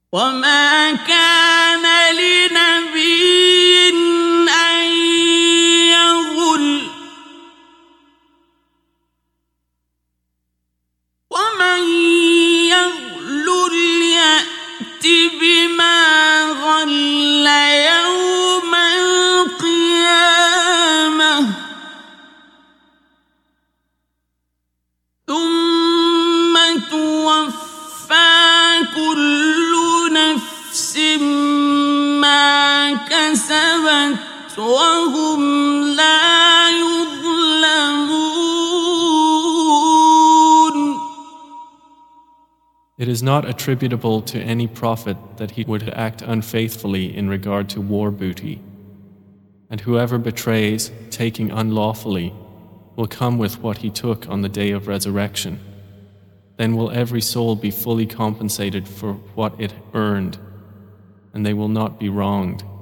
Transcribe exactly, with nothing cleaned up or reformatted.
وما كان لنبي أن يغل ومن يغل يأت بما غل يوم القيامة ثم توفى كل نفس ما كسبت وهم لا يظلمون. It is not attributable to any prophet that he would act unfaithfully in regard to war booty. And whoever betrays, taking unlawfully, will come with what he took on the day of resurrection. Then will every soul be fully compensated for what it earned, and they will not be wronged.